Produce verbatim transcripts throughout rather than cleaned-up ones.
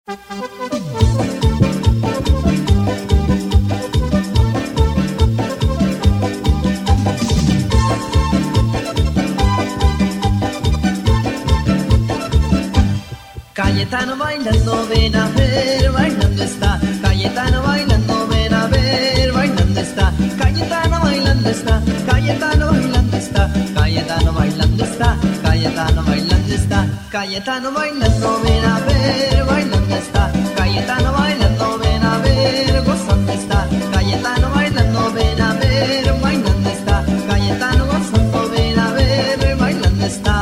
Cayetano bailando, ven a ver, bailando está. Cayetano bailando, ven a ver, bailando está. Cayetano bailando está, Cayetano bailando está. Cayetano bailando está, Cayetano bailando está. Cayetano bailando, ven a ver, bailando está. Cayetano bailando, ven a ver, gozando está. Cayetano bailando, ven a ver, bailando está. Cayetano gozando, ven a ver, bailando está.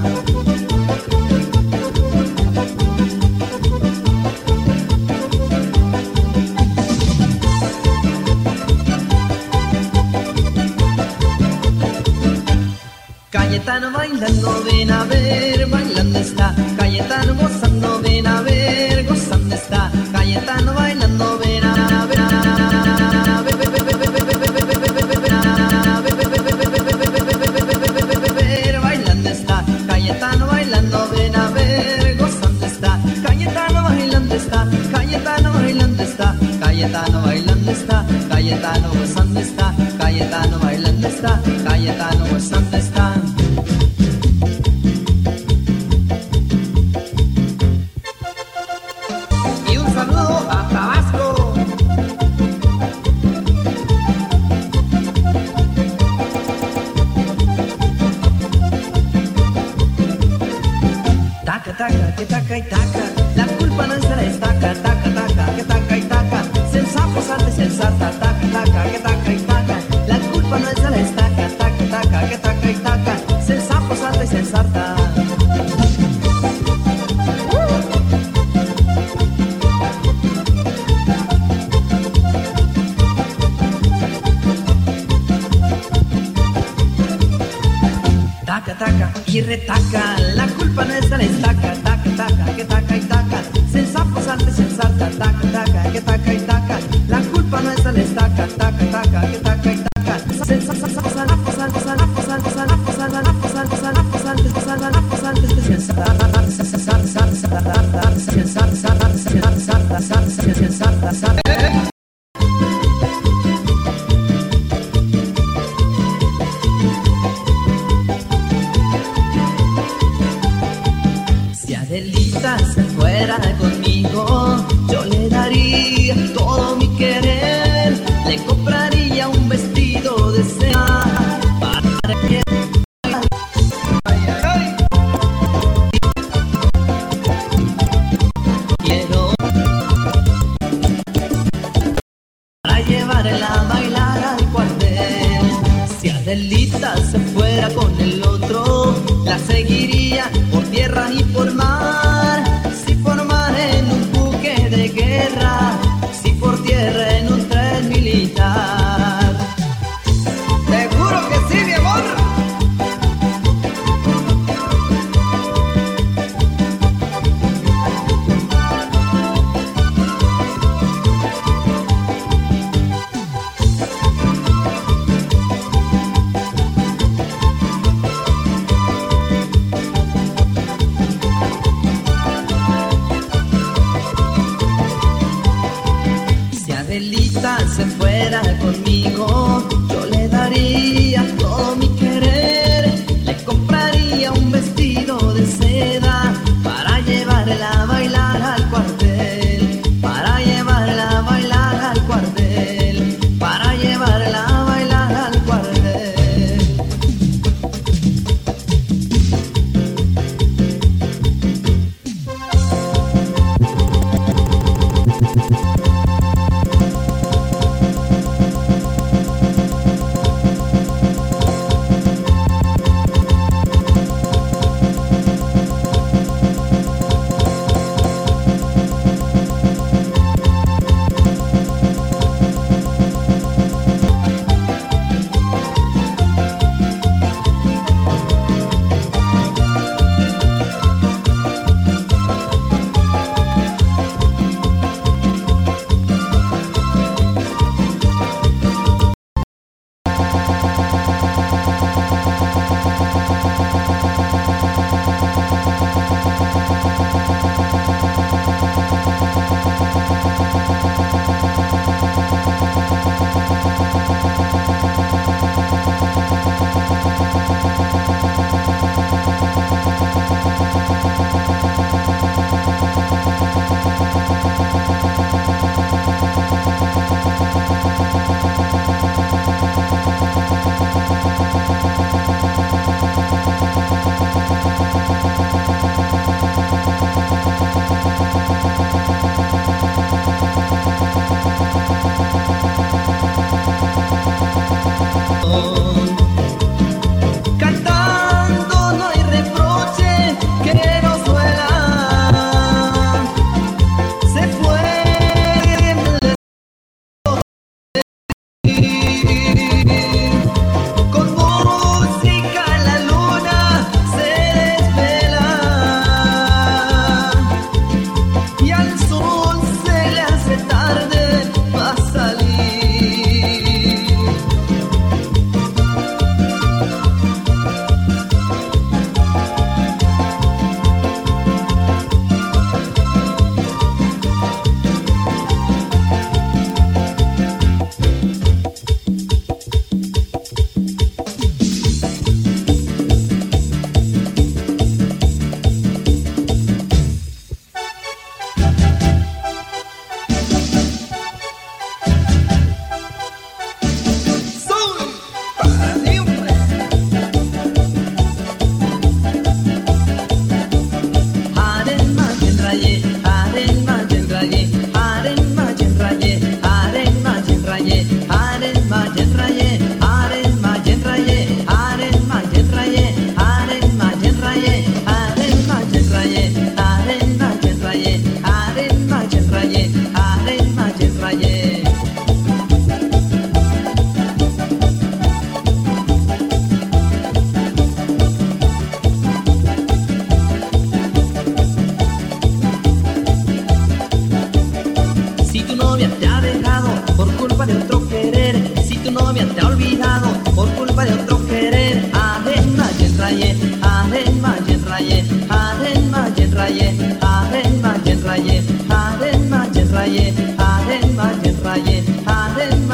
Cayetano bailando, ven a ver, bailando está. Cayetano gozando, ven a ver, gozando está. Cayetano bailando, ven a ver, bailando está. Cayetano bailando, ven a ver, gozando está. Cayetano bailando está, Cayetano bailando está. Cayetano bailando está, Cayetano gozando está. Cayetano bailando está, Cayetano gozando está. Y un saludo a Tabasco. Taca, taca, que taca y taca. La culpa no es de la estaca. Taca, taca, que taca y taca. Sensapo, salte, sensata. Taca, taca, que taca y taca. La culpa no es de la estaca. Taca, taca, que taca y taca. Sensapo, salte, sensata. Taca, taca y retaca, la culpa no es de la estaca. Taca, taca, que taca y taca. Sensapo, salte, sensata. Taca, taca, que taca y taca. La culpa no es de la estaca. Taca, taca, que taca y taca. Sensapo, sanapo, sanapo, sanapo, sanapo, sanapo, sanapo, sanapo, sanapo, sanapo, sanapo, sanapo, sanapo, sanapo. Si Adelita se fuera conmigo, yo le daría todo mi querer. Le compraría un vestido de seda para que quiero para llevarla a bailar al cuartel. Si Adelita se fuera con el otro, la seguiría por tierra y por mar. Si por mar en un buque de guerra, si por tierra en un tren militar. Seguro que sí, mi amor. Haren majen raye, haren majen raye, haren majen raye, haren majen raye, haren majen raye, haren